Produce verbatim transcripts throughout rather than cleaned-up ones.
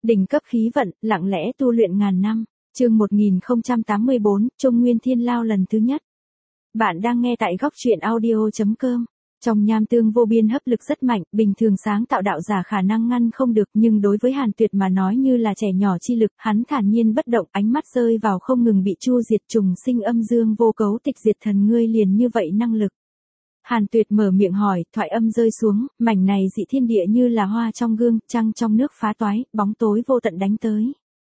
Đỉnh cấp khí vận, lặng lẽ tu luyện ngàn năm. Chương một nghìn không trăm tám mươi bốn, Trung Nguyên Thiên Lao lần thứ nhất. Bạn đang nghe tại góc truyện audio chấm com. Trong nham tương vô biên hấp lực rất mạnh, bình thường sáng tạo đạo giả khả năng ngăn không được, nhưng đối với Hàn Tuyệt mà nói như là trẻ nhỏ chi lực, hắn thản nhiên bất động, ánh mắt rơi vào không ngừng bị chu diệt trùng sinh âm dương vô cấu tịch diệt thần, ngươi liền như vậy năng lực. Hàn Tuyệt mở miệng hỏi, thoại âm rơi xuống, mảnh này dị thiên địa như là hoa trong gương, trăng trong nước phá toái, bóng tối vô tận đánh tới.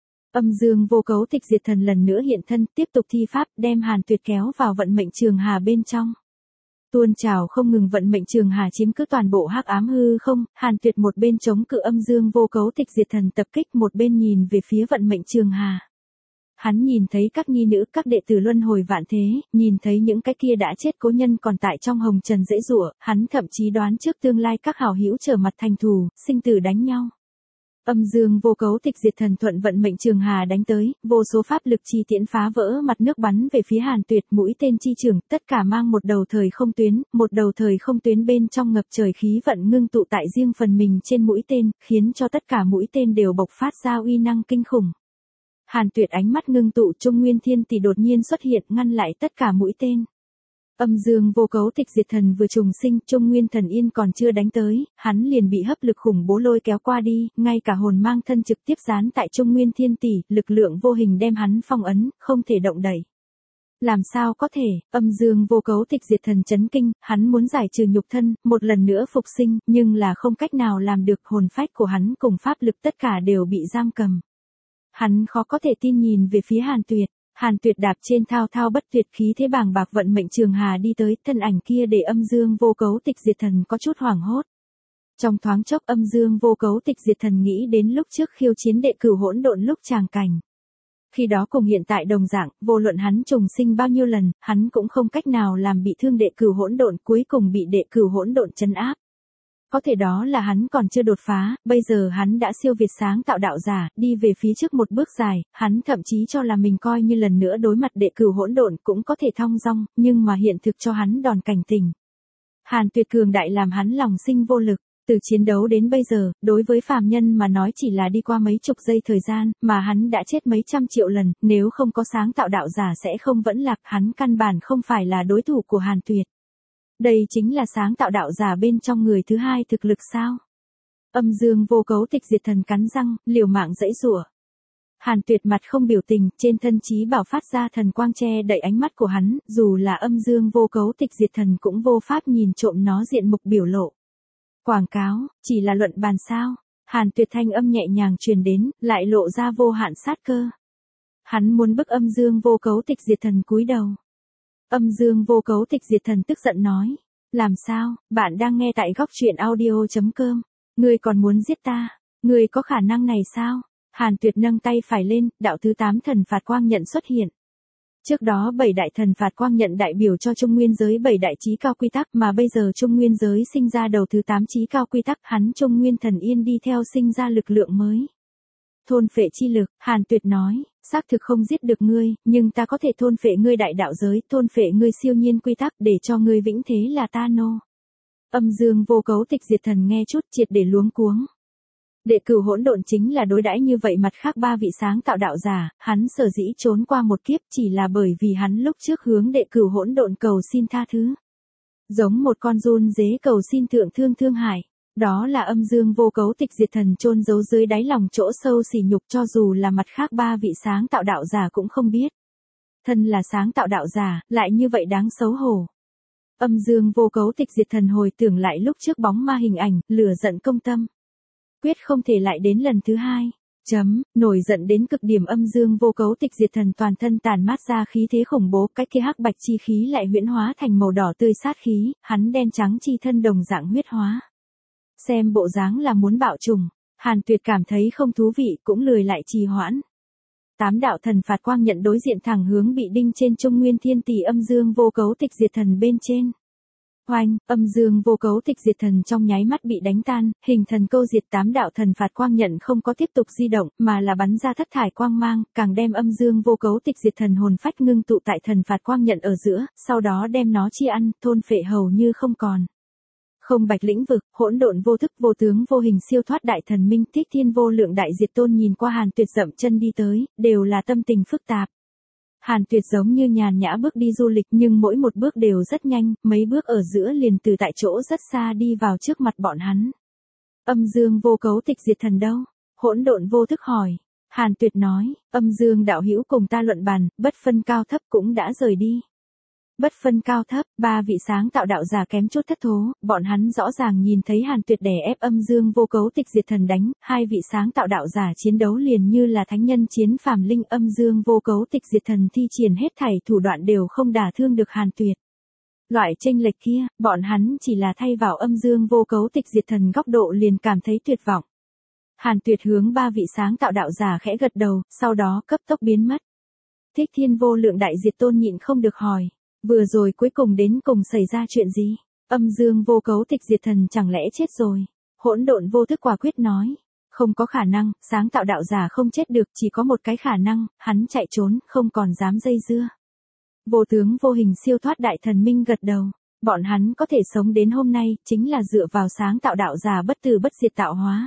Âm dương vô cấu tịch diệt thần lần nữa hiện thân, tiếp tục thi pháp, đem Hàn Tuyệt kéo vào vận mệnh trường hà bên trong. Tuôn trào không ngừng vận mệnh trường hà chiếm cứ toàn bộ hắc ám hư không, Hàn Tuyệt một bên chống cự âm dương vô cấu tịch diệt thần tập kích, một bên nhìn về phía vận mệnh trường hà. Hắn nhìn thấy các nhi nữ, các đệ tử luân hồi vạn thế, nhìn thấy những cái kia đã chết cố nhân còn tại trong hồng trần dễ dụa, hắn thậm chí đoán trước tương lai các hảo hữu trở mặt thành thù, sinh tử đánh nhau. Âm dương vô cấu tịch diệt thần thuận vận mệnh trường hà đánh tới, vô số pháp lực chi tiễn phá vỡ mặt nước bắn về phía Hàn Tuyệt, mũi tên chi trường, tất cả mang một đầu thời không tuyến, một đầu thời không tuyến bên trong ngập trời khí vận ngưng tụ tại riêng phần mình trên mũi tên, khiến cho tất cả mũi tên đều bộc phát ra uy năng kinh khủng. Hàn Tuyệt ánh mắt ngưng tụ, Trung Nguyên Thiên Tỷ đột nhiên xuất hiện, ngăn lại tất cả mũi tên. Âm dương vô cấu tịch diệt thần vừa trùng sinh, Trung Nguyên Thần Yên còn chưa đánh tới, hắn liền bị hấp lực khủng bố lôi kéo qua đi, ngay cả hồn mang thân trực tiếp dán tại Trung Nguyên Thiên Tỷ, lực lượng vô hình đem hắn phong ấn, không thể động đậy. Làm sao có thể, âm dương vô cấu tịch diệt thần chấn kinh, hắn muốn giải trừ nhục thân, một lần nữa phục sinh, nhưng là không cách nào làm được, hồn phách của hắn cùng pháp lực tất cả đều bị giam cầm. Hắn khó có thể tin nhìn về phía Hàn Tuyệt. Hàn Tuyệt đạp trên thao thao bất tuyệt khí thế bàng bạc vận mệnh trường hà đi tới, thân ảnh kia để âm dương vô cấu tịch diệt thần có chút hoảng hốt. Trong thoáng chốc âm dương vô cấu tịch diệt thần nghĩ đến lúc trước khiêu chiến đệ cửu hỗn độn lúc tràng cảnh. Khi đó cùng hiện tại đồng dạng, vô luận hắn trùng sinh bao nhiêu lần, hắn cũng không cách nào làm bị thương đệ cửu hỗn độn, cuối cùng bị đệ cửu hỗn độn trấn áp. Có thể đó là hắn còn chưa đột phá, bây giờ hắn đã siêu việt sáng tạo đạo giả, đi về phía trước một bước dài, hắn thậm chí cho là mình coi như lần nữa đối mặt đệ cửu hỗn độn cũng có thể thong dong, nhưng mà hiện thực cho hắn đòn cảnh tỉnh. Hàn Tuyệt cường đại làm hắn lòng sinh vô lực, từ chiến đấu đến bây giờ, đối với phàm nhân mà nói chỉ là đi qua mấy chục giây thời gian, mà hắn đã chết mấy trăm triệu lần, nếu không có sáng tạo đạo giả sẽ không vẫn lạc, hắn căn bản không phải là đối thủ của Hàn Tuyệt. Đây chính là sáng tạo đạo giả bên trong người thứ hai thực lực sao? Âm dương vô cấu tịch diệt thần cắn răng, liều mạng giãy giụa. Hàn Tuyệt mặt không biểu tình, trên thân chí bảo phát ra thần quang che đậy ánh mắt của hắn, dù là âm dương vô cấu tịch diệt thần cũng vô pháp nhìn trộm nó diện mục biểu lộ. Quảng cáo, chỉ là luận bàn sao? Hàn Tuyệt thanh âm nhẹ nhàng truyền đến, lại lộ ra vô hạn sát cơ. Hắn muốn bức âm dương vô cấu tịch diệt thần cúi đầu. Âm dương vô cấu tịch diệt thần tức giận nói. Làm sao, bạn đang nghe tại góc truyện audio chấm com. Ngươi còn muốn giết ta? Ngươi có khả năng này sao? Hàn Tuyệt nâng tay phải lên, đạo thứ tám thần phạt quang nhận xuất hiện. Trước đó bảy đại thần phạt quang nhận đại biểu cho Trung Nguyên giới bảy đại chí cao quy tắc, mà bây giờ Trung Nguyên giới sinh ra đầu thứ tám chí cao quy tắc, hắn Trung Nguyên Thần Yên đi theo sinh ra lực lượng mới. Thôn phệ chi lực, Hàn Tuyệt nói, xác thực không giết được ngươi, nhưng ta có thể thôn phệ ngươi đại đạo giới, thôn phệ ngươi siêu nhiên quy tắc để cho ngươi vĩnh thế là ta nô. Âm dương vô cấu tịch diệt thần nghe chút triệt để luống cuống. Đệ cửu hỗn độn chính là đối đãi như vậy, mặt khác ba vị sáng tạo đạo giả, hắn sở dĩ trốn qua một kiếp chỉ là bởi vì hắn lúc trước hướng đệ cửu hỗn độn cầu xin tha thứ. Giống một con run dế cầu xin thượng thương thương hại. Đó là âm dương vô cấu tịch diệt thần chôn giấu dưới đáy lòng chỗ sâu sỉ nhục, cho dù là mặt khác ba vị sáng tạo đạo giả cũng không biết. Thân là sáng tạo đạo giả, lại như vậy đáng xấu hổ. Âm dương vô cấu tịch diệt thần hồi tưởng lại lúc trước bóng ma hình ảnh, lửa giận công tâm. Quyết không thể lại đến lần thứ hai. Chấm, nổi giận đến cực điểm âm dương vô cấu tịch diệt thần toàn thân tàn mát ra khí thế khủng bố, cái kia hắc bạch chi khí lại huyễn hóa thành màu đỏ tươi sát khí, hắn đen trắng chi thân đồng dạng huyết hóa. Xem bộ dáng là muốn bạo trùng, Hàn Tuyệt cảm thấy không thú vị cũng lười lại trì hoãn. Tám đạo thần phạt quang nhận đối diện thẳng hướng bị đinh trên Trung Nguyên Thiên Tỷ âm dương vô cấu tịch diệt thần bên trên. Oanh, âm dương vô cấu tịch diệt thần trong nháy mắt bị đánh tan, hình thần câu diệt, tám đạo thần phạt quang nhận không có tiếp tục di động, mà là bắn ra thất thải quang mang, càng đem âm dương vô cấu tịch diệt thần hồn phách ngưng tụ tại thần phạt quang nhận ở giữa, sau đó đem nó chia ăn, thôn phệ hầu như không còn. Không bạch lĩnh vực, hỗn độn vô thức vô tướng vô hình siêu thoát đại thần minh thích thiên vô lượng đại diệt tôn nhìn qua Hàn Tuyệt dậm chân đi tới, đều là tâm tình phức tạp. Hàn Tuyệt giống như nhàn nhã bước đi du lịch nhưng mỗi một bước đều rất nhanh, mấy bước ở giữa liền từ tại chỗ rất xa đi vào trước mặt bọn hắn. Âm dương vô cấu tịch diệt thần đâu? Hỗn độn vô thức hỏi. Hàn Tuyệt nói, âm dương đạo hữu cùng ta luận bàn, bất phân cao thấp cũng đã rời đi. Bất phân cao thấp, ba vị sáng tạo đạo giả kém chút thất thố, bọn hắn rõ ràng nhìn thấy Hàn Tuyệt đè ép âm dương vô cấu tịch diệt thần đánh, hai vị sáng tạo đạo giả chiến đấu liền như là thánh nhân chiến phàm linh âm dương vô cấu tịch diệt thần thi triển hết thảy thủ đoạn đều không đả thương được Hàn Tuyệt. Loại chênh lệch kia, bọn hắn chỉ là thay vào âm dương vô cấu tịch diệt thần góc độ liền cảm thấy tuyệt vọng. Hàn Tuyệt hướng ba vị sáng tạo đạo giả khẽ gật đầu, sau đó cấp tốc biến mất. Thích thiên vô lượng đại diệt tôn nhịn không được hỏi. Vừa rồi cuối cùng đến cùng xảy ra chuyện gì? Âm dương vô cấu tịch diệt thần chẳng lẽ chết rồi? Hỗn độn vô thức quả quyết nói. Không có khả năng, sáng tạo đạo giả không chết được, chỉ có một cái khả năng, hắn chạy trốn, không còn dám dây dưa. Vô tướng vô hình siêu thoát đại thần minh gật đầu. Bọn hắn có thể sống đến hôm nay, chính là dựa vào sáng tạo đạo giả bất tử bất diệt tạo hóa.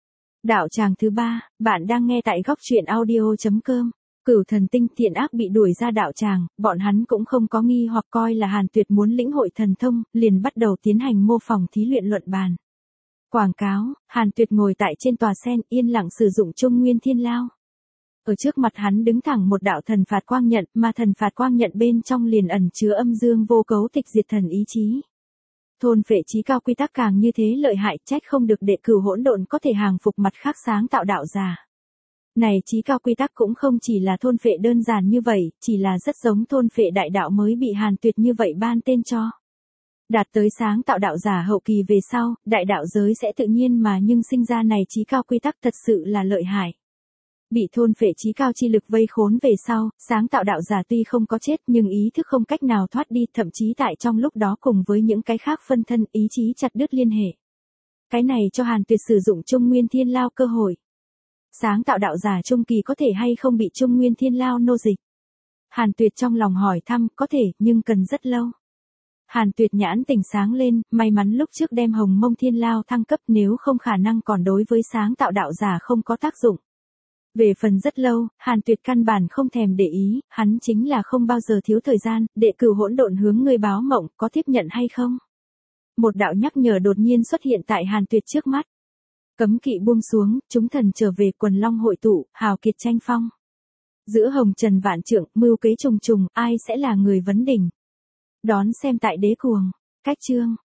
Đạo tràng thứ ba, bạn đang nghe tại góc truyện audio chấm com. Cửu thần tinh thiện ác bị đuổi ra đạo tràng, bọn hắn cũng không có nghi hoặc coi là Hàn Tuyệt muốn lĩnh hội thần thông, liền bắt đầu tiến hành mô phỏng thí luyện luận bàn. Quảng cáo, Hàn Tuyệt ngồi tại trên tòa sen yên lặng sử dụng Trung Nguyên Thiên Lao. Ở trước mặt hắn đứng thẳng một đạo thần phạt quang nhận, mà thần phạt quang nhận bên trong liền ẩn chứa âm dương vô cấu tịch diệt thần ý chí. Thôn phệ chí cao quy tắc càng như thế lợi hại, trách không được đệ cửu hỗn độn có thể hàng phục mặt khác sáng tạo đạo giả. Này chí cao quy tắc cũng không chỉ là thôn phệ đơn giản như vậy, chỉ là rất giống thôn phệ đại đạo mới bị Hàn Tuyệt như vậy ban tên cho. Đạt tới sáng tạo đạo giả hậu kỳ về sau, đại đạo giới sẽ tự nhiên mà nhưng sinh ra này chí cao quy tắc thật sự là lợi hại. Bị thôn phệ chí cao chi lực vây khốn về sau, sáng tạo đạo giả tuy không có chết nhưng ý thức không cách nào thoát đi, thậm chí tại trong lúc đó cùng với những cái khác phân thân ý chí chặt đứt liên hệ. Cái này cho Hàn Tuyệt sử dụng Trung Nguyên Thiên Lao cơ hội. Sáng tạo đạo giả trung kỳ có thể hay không bị Trung Nguyên Thiên Lao nô dịch? Hàn Tuyệt trong lòng hỏi thăm, có thể, nhưng cần rất lâu. Hàn Tuyệt nhãn tỉnh sáng lên, may mắn lúc trước đem Hồng Mông Thiên Lao thăng cấp, nếu không khả năng còn đối với sáng tạo đạo giả không có tác dụng. Về phần rất lâu, Hàn Tuyệt căn bản không thèm để ý, hắn chính là không bao giờ thiếu thời gian, đệ cửu hỗn độn hướng người báo mộng, có tiếp nhận hay không? Một đạo nhắc nhở đột nhiên xuất hiện tại Hàn Tuyệt trước mắt. Cấm kỵ buông xuống, chúng thần trở về, quần long hội tụ, hào kiệt tranh phong. Giữa hồng trần vạn trượng, mưu kế trùng trùng, ai sẽ là người vấn đỉnh? Đón xem tại đế cuồng. Cách chương.